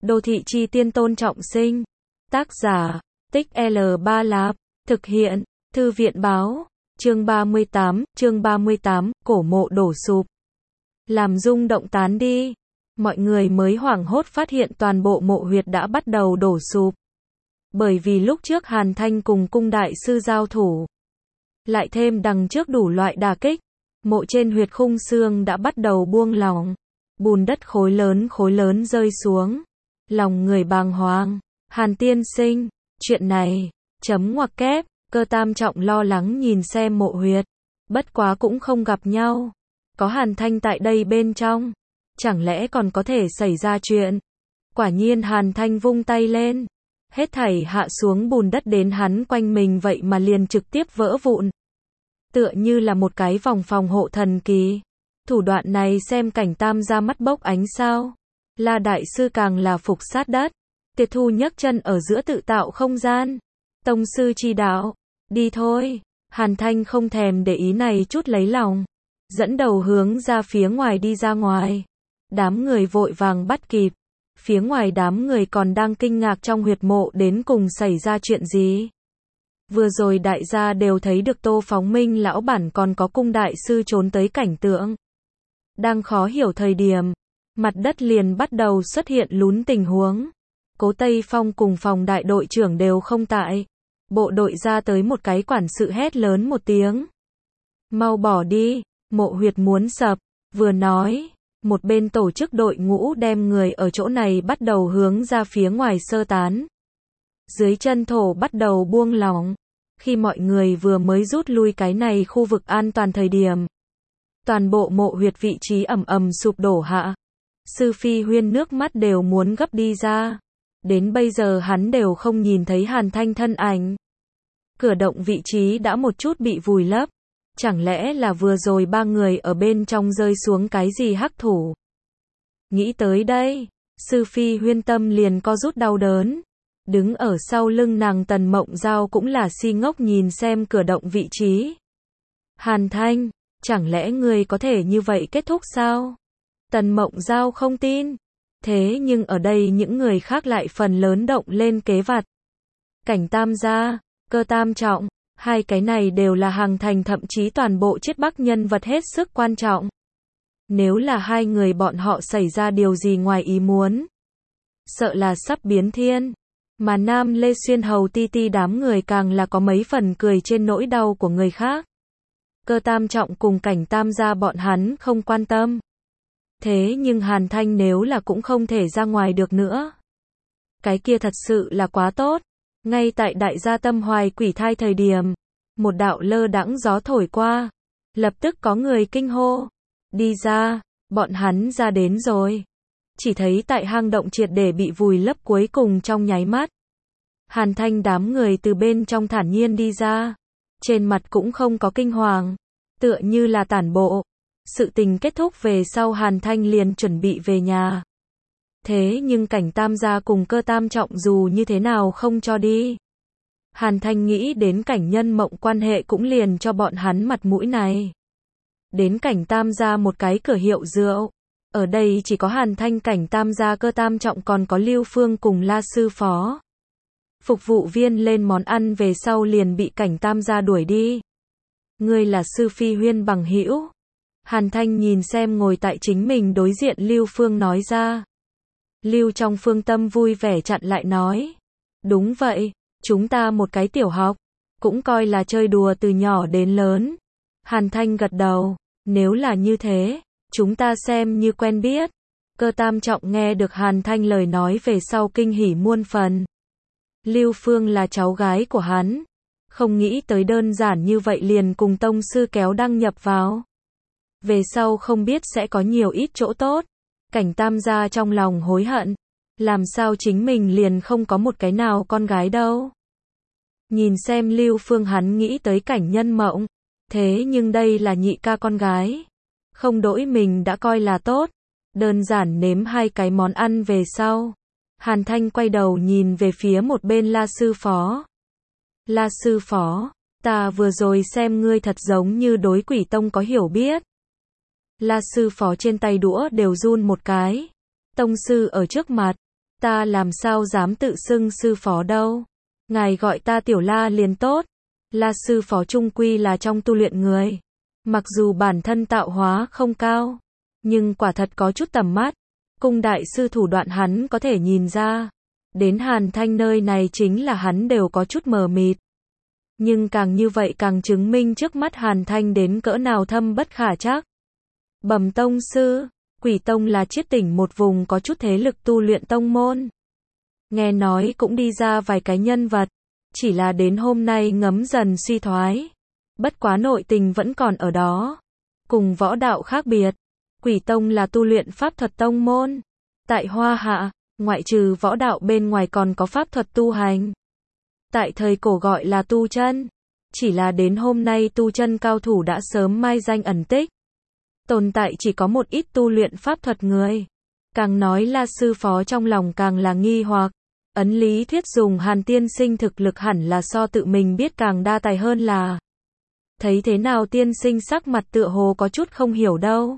Đô thị chi tiên Tôn Trọng Sinh. Tác giả, Tích L3 Lạp. Thực hiện, Thư viện báo. Chương 38, cổ mộ đổ sụp. Làm rung động tán đi. Mọi người mới hoảng hốt phát hiện toàn bộ mộ huyệt đã bắt đầu đổ sụp. Bởi vì lúc trước Hàn Thanh cùng cung đại sư giao thủ, lại thêm đằng trước đủ loại đả kích, mộ trên huyệt khung xương đã bắt đầu buông lỏng. Bùn đất khối lớn rơi xuống. Lòng người bàng hoàng. Hàn tiên sinh, chuyện này, chấm ngoặc kép, Cơ Tam Trọng lo lắng nhìn xem mộ huyệt. Bất quá cũng không gặp nhau. Có Hàn Thanh tại đây bên trong, chẳng lẽ còn có thể xảy ra chuyện. Quả nhiên Hàn Thanh vung tay lên, hết thảy hạ xuống bùn đất đến hắn quanh mình vậy mà liền trực tiếp vỡ vụn. Tựa như là một cái vòng phòng hộ thần kỳ. Thủ đoạn này xem Cảnh Tam ra mắt bốc ánh sao. La đại sư càng là phục sát đất. Tiệt Thu nhấc chân ở giữa tự tạo không gian. Tông sư chi đạo, đi thôi. Hàn Thanh không thèm để ý này chút lấy lòng, dẫn đầu hướng ra phía ngoài đi ra ngoài. Đám người vội vàng bắt kịp. Phía ngoài đám người còn đang kinh ngạc trong huyệt mộ đến cùng xảy ra chuyện gì. Vừa rồi đại gia đều thấy được Tô Phóng Minh lão bản còn có cung đại sư trốn tới cảnh tượng. Đang khó hiểu thời điểm, mặt đất liền bắt đầu xuất hiện lún tình huống. Cố Tây Phong cùng phòng đại đội trưởng đều không tại. Bộ đội ra tới một cái quản sự hét lớn một tiếng. Mau bỏ đi, mộ huyệt muốn sập. Vừa nói, một bên tổ chức đội ngũ đem người ở chỗ này bắt đầu hướng ra phía ngoài sơ tán. Dưới chân thổ bắt đầu buông lỏng. Khi mọi người vừa mới rút lui cái này khu vực an toàn thời điểm, toàn bộ mộ huyệt vị trí ầm sụp đổ hạ. Sư Phi Huyên nước mắt đều muốn gấp đi ra. Đến bây giờ hắn đều không nhìn thấy Hàn Thanh thân ảnh. Cửa động vị trí đã một chút bị vùi lấp. Chẳng lẽ là vừa rồi ba người ở bên trong rơi xuống cái gì hắc thủ? Nghĩ tới đây, Sư Phi Huyên tâm liền co rút đau đớn. Đứng ở sau lưng nàng Tần Mộng Giao cũng là si ngốc nhìn xem cửa động vị trí. Hàn Thanh, chẳng lẽ ngươi có thể như vậy kết thúc sao? Tần Mộng Giao không tin. Thế nhưng ở đây những người khác lại phần lớn động lên kế vặt. Cảnh Tam gia, Cơ Tam Trọng, hai cái này đều là Hàng Thành thậm chí toàn bộ Chiết Bắc nhân vật hết sức quan trọng. Nếu là hai người bọn họ xảy ra điều gì ngoài ý muốn, sợ là sắp biến thiên. Mà Nam Lê Xuyên Hầu Ti Ti đám người càng là có mấy phần cười trên nỗi đau của người khác. Cơ Tam Trọng cùng Cảnh Tam gia bọn hắn không quan tâm. Thế nhưng Hàn Thanh nếu là cũng không thể ra ngoài được nữa, cái kia thật sự là quá tốt. Ngay tại đại gia tâm hoài quỷ thai thời điểm, một đạo lơ đãng gió thổi qua, lập tức có người kinh hô. Đi ra, bọn hắn ra đến rồi. Chỉ thấy tại hang động triệt để bị vùi lấp cuối cùng trong nháy mắt. Hàn Thanh đám người từ bên trong thản nhiên đi ra. Trên mặt cũng không có kinh hoàng, tựa như là tản bộ. Sự tình kết thúc về sau Hàn Thanh liền chuẩn bị về nhà. Thế nhưng Cảnh Tam gia cùng Cơ Tam Trọng dù như thế nào không cho đi. Hàn Thanh nghĩ đến Cảnh Nhân Mộng quan hệ cũng liền cho bọn hắn mặt mũi này. Đến Cảnh Tam gia một cái cửa hiệu rượu. Ở đây chỉ có Hàn Thanh, Cảnh Tam gia, Cơ Tam Trọng còn có Lưu Phương cùng La sư phó. Phục vụ viên lên món ăn về sau liền bị Cảnh Tam gia đuổi đi. Ngươi là Sư Phi Huyên bằng hữu? Hàn Thanh nhìn xem ngồi tại chính mình đối diện Lưu Phương nói ra. Lưu trong Phương tâm vui vẻ chặn lại nói. Đúng vậy, chúng ta một cái tiểu học, cũng coi là chơi đùa từ nhỏ đến lớn. Hàn Thanh gật đầu, nếu là như thế, chúng ta xem như quen biết. Cơ Tam Trọng nghe được Hàn Thanh lời nói về sau kinh hỉ muôn phần. Lưu Phương là cháu gái của hắn, không nghĩ tới đơn giản như vậy liền cùng tông sư kéo đăng nhập vào. Về sau không biết sẽ có nhiều ít chỗ tốt. Cảnh Tam gia trong lòng hối hận, làm sao chính mình liền không có một cái nào con gái đâu. Nhìn xem Lưu Phương hắn nghĩ tới Cảnh Nhân Mộng, thế nhưng đây là nhị ca con gái, không đỗi mình đã coi là tốt. Đơn giản nếm hai cái món ăn về sau, Hàn Thanh quay đầu nhìn về phía một bên La sư phó. La sư phó, ta vừa rồi xem ngươi thật giống như đối Quỷ Tông có hiểu biết. La sư phó trên tay đũa đều run một cái. Tông sư ở trước mặt, Ta làm sao dám tự xưng sư phó đâu. Ngài gọi ta Tiểu La liền tốt. La sư phó chung quy là trong tu luyện người. Mặc dù bản thân tạo hóa không cao, nhưng quả thật có chút tầm mắt. Cung đại sư thủ đoạn hắn có thể nhìn ra. Đến Hàn Thanh nơi này chính là hắn đều có chút mờ mịt. Nhưng càng như vậy càng chứng minh trước mắt Hàn Thanh đến cỡ nào thâm bất khả trắc. Bẩm tông sư, Quỷ Tông là Chiết Tỉnh một vùng có chút thế lực tu luyện tông môn. Nghe nói cũng đi ra vài cái nhân vật, chỉ là đến hôm nay ngấm dần suy thoái. Bất quá nội tình vẫn còn ở đó. Cùng võ đạo khác biệt, Quỷ Tông là tu luyện pháp thuật tông môn. Tại Hoa Hạ, ngoại trừ võ đạo bên ngoài còn có pháp thuật tu hành. Tại thời cổ gọi là tu chân. Chỉ là đến hôm nay tu chân cao thủ đã sớm mai danh ẩn tích. Tồn tại chỉ có một ít tu luyện pháp thuật người. Càng nói La sư phó trong lòng càng là nghi hoặc. Ấn lý thuyết dùng Hàn tiên sinh thực lực hẳn là so tự mình biết càng đa tài hơn là. Thấy thế nào tiên sinh sắc mặt tựa hồ có chút không hiểu đâu.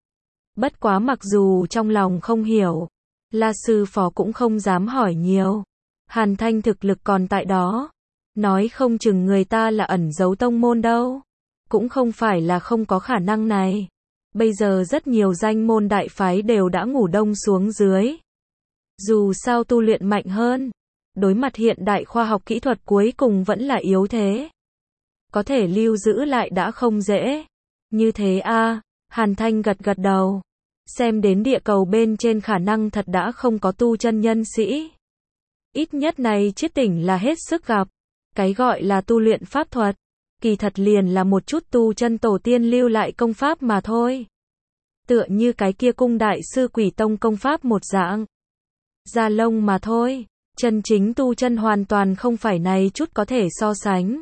Bất quá mặc dù trong lòng không hiểu, La sư phó cũng không dám hỏi nhiều. Hàn Thanh thực lực còn tại đó. Nói không chừng người ta là ẩn giấu tông môn đâu. Cũng không phải là không có khả năng này. Bây giờ rất nhiều danh môn đại phái đều đã ngủ đông xuống dưới. Dù sao tu luyện mạnh hơn, đối mặt hiện đại khoa học kỹ thuật cuối cùng vẫn là yếu thế. Có thể lưu giữ lại đã không dễ. Như thế a, Hàn Thanh gật gật đầu. Xem đến địa cầu bên trên khả năng thật đã không có tu chân nhân sĩ. Ít nhất này Chiết Tỉnh là hết sức gặp. Cái gọi là tu luyện pháp thuật, kỳ thật liền là một chút tu chân tổ tiên lưu lại công pháp mà thôi. Tựa như cái kia cung đại sư Quỷ Tông công pháp một dạng. Da lông mà thôi, chân chính tu chân hoàn toàn không phải này chút có thể so sánh.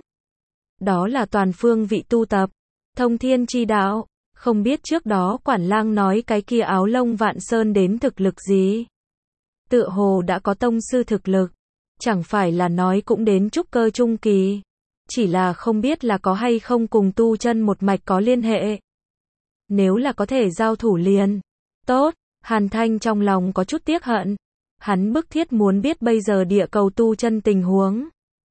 Đó là toàn phương vị tu tập, thông thiên chi đạo, không biết trước đó quản lang nói cái kia áo lông Vạn Sơn đến thực lực gì. Tựa hồ đã có tông sư thực lực, chẳng phải là nói cũng đến trúc cơ trung kỳ. Chỉ là không biết là có hay không cùng tu chân một mạch có liên hệ. Nếu là có thể giao thủ liền. Tốt, Hàn Thanh trong lòng có chút tiếc hận. Hắn bức thiết muốn biết bây giờ địa cầu tu chân tình huống.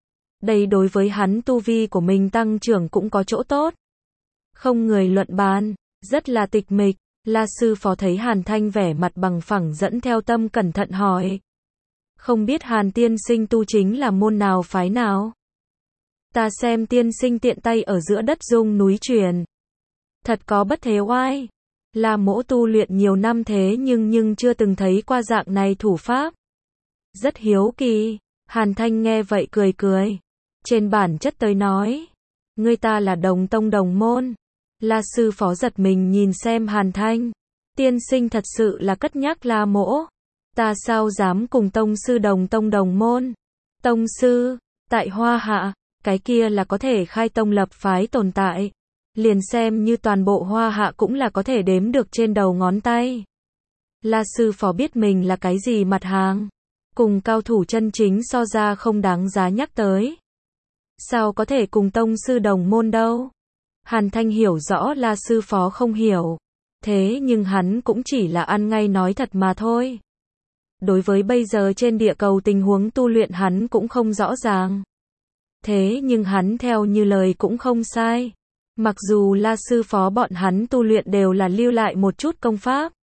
Đây đối với hắn tu vi của mình tăng trưởng cũng có chỗ tốt. Không người luận bàn, rất là tịch mịch. La sư phó thấy Hàn Thanh vẻ mặt bằng phẳng dẫn theo tâm cẩn thận hỏi. Không biết Hàn tiên sinh tu chính là môn nào phái nào? Ta xem tiên sinh tiện tay ở giữa đất dung núi truyền. Thật có bất thế oai. Là mỗ tu luyện nhiều năm thế nhưng chưa từng thấy qua dạng này thủ pháp. Rất hiếu kỳ. Hàn Thanh nghe vậy cười cười. Trên bản chất tới nói. Người ta là đồng tông đồng môn. La sư phó giật mình nhìn xem Hàn Thanh. Tiên sinh thật sự là cất nhắc La mỗ. Ta sao dám cùng tông sư đồng tông đồng môn. Tông sư, tại Hoa Hạ, cái kia là có thể khai tông lập phái tồn tại. Liền xem như toàn bộ Hoa Hạ cũng là có thể đếm được trên đầu ngón tay. La sư phó biết mình là cái gì mặt hàng. Cùng cao thủ chân chính so ra không đáng giá nhắc tới. Sao có thể cùng tông sư đồng môn đâu? Hàn Thanh hiểu rõ La sư phó không hiểu. Thế nhưng hắn cũng chỉ là ăn ngay nói thật mà thôi. Đối với bây giờ trên địa cầu tình huống tu luyện hắn cũng không rõ ràng. Thế nhưng hắn theo như lời cũng không sai. Mặc dù La sư phó bọn hắn tu luyện đều là lưu lại một chút công pháp.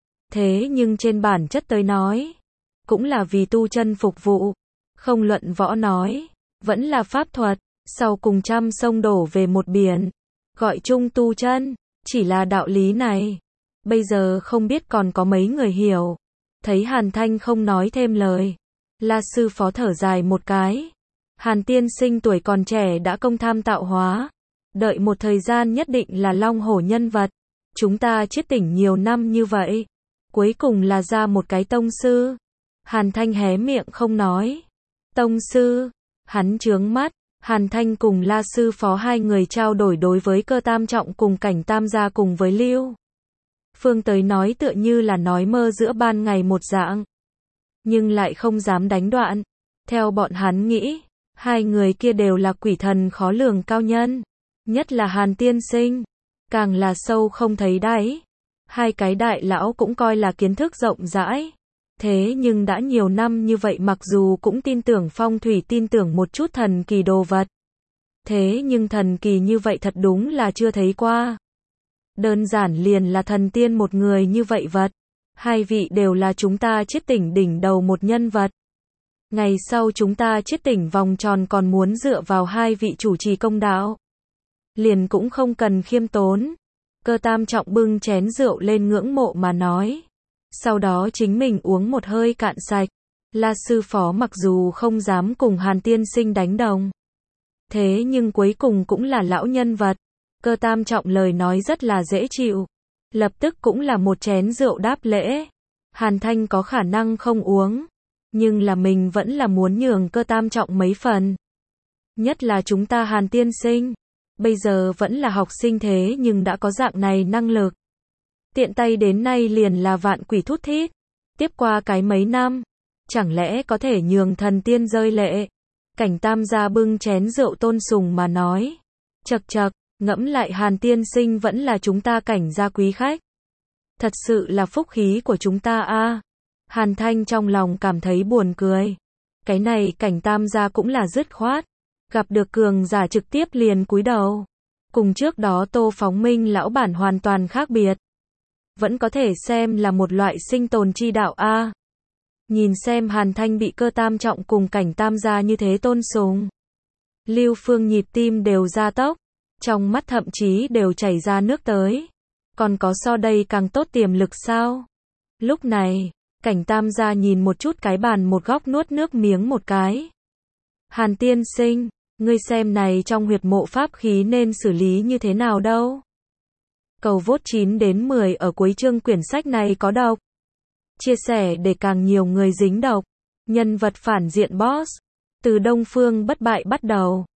Thế nhưng trên bản chất tới nói, cũng là vì tu chân phục vụ. Không luận võ nói, vẫn là pháp thuật, sau cùng trăm sông đổ về một biển. Gọi chung tu chân, chỉ là đạo lý này. Bây giờ không biết còn có mấy người hiểu. Thấy Hàn Thanh không nói thêm lời. La sư phó thở dài một cái. Hàn tiên sinh tuổi còn trẻ đã công tham tạo hóa. Đợi một thời gian nhất định là long hổ nhân vật. Chúng ta Chiết Tỉnh nhiều năm như vậy. Cuối cùng là ra một cái tông sư. Hàn Thanh hé miệng không nói. Tông sư. Hắn trướng mắt. Hàn Thanh cùng La sư phó hai người trao đổi đối với Cơ Tam Trọng cùng Cảnh Tam gia cùng với Lưu Phương tới nói tựa như là nói mơ giữa ban ngày một dạng. Nhưng lại không dám đánh đoạn. Theo bọn hắn nghĩ, hai người kia đều là quỷ thần khó lường cao nhân. Nhất là Hàn tiên sinh. Càng là sâu không thấy đáy. Hai cái đại lão cũng coi là kiến thức rộng rãi. Thế nhưng đã nhiều năm như vậy mặc dù cũng tin tưởng phong thủy, tin tưởng một chút thần kỳ đồ vật. Thế nhưng thần kỳ như vậy thật đúng là chưa thấy qua. Đơn giản liền là thần tiên một người như vậy vật. Hai vị đều là chúng ta chiết tỉnh đỉnh đầu một nhân vật. Ngày sau chúng ta chiết tỉnh vòng tròn còn muốn dựa vào hai vị chủ trì công đạo. Liền cũng không cần khiêm tốn. Cơ Tam Trọng bưng chén rượu lên ngưỡng mộ mà nói. Sau đó chính mình uống một hơi cạn sạch. La sư phó mặc dù không dám cùng Hàn tiên sinh đánh đồng. Thế nhưng cuối cùng cũng là lão nhân vật. Cơ Tam Trọng lời nói rất là dễ chịu. Lập tức cũng là một chén rượu đáp lễ. Hàn Thanh có khả năng không uống. Nhưng là mình vẫn là muốn nhường Cơ Tam Trọng mấy phần. Nhất là chúng ta Hàn tiên sinh. Bây giờ vẫn là học sinh thế nhưng đã có dạng này năng lực. Tiện tay đến nay liền là vạn quỷ thút thít. Tiếp qua cái mấy năm. Chẳng lẽ có thể nhường thần tiên rơi lệ. Cảnh Tam gia bưng chén rượu tôn sùng mà nói. Chậc chậc, ngẫm lại Hàn tiên sinh vẫn là chúng ta Cảnh gia quý khách. Thật sự là phúc khí của chúng ta a. Hàn Thanh trong lòng cảm thấy buồn cười. Cái này Cảnh Tam gia cũng là dứt khoát. Gặp được cường giả trực tiếp liền cúi đầu. Cùng trước đó Tô Phóng Minh lão bản hoàn toàn khác biệt. Vẫn có thể xem là một loại sinh tồn chi đạo a. Nhìn xem Hàn Thanh bị Cơ Tam Trọng cùng Cảnh Tam gia như thế tôn sùng. Lưu Phương nhịp tim đều gia tốc. Trong mắt thậm chí đều chảy ra nước tới. Còn có so đây càng tốt tiềm lực sao? Lúc này, Cảnh Tam gia nhìn một chút cái bàn một góc nuốt nước miếng một cái. Hàn tiên sinh, ngươi xem này trong huyệt mộ pháp khí nên xử lý như thế nào đâu? Cầu vote 9 đến 10 ở cuối chương quyển sách này có đọc. Chia sẻ để càng nhiều người dính độc. Nhân vật phản diện boss. Từ Đông Phương bất bại bắt đầu.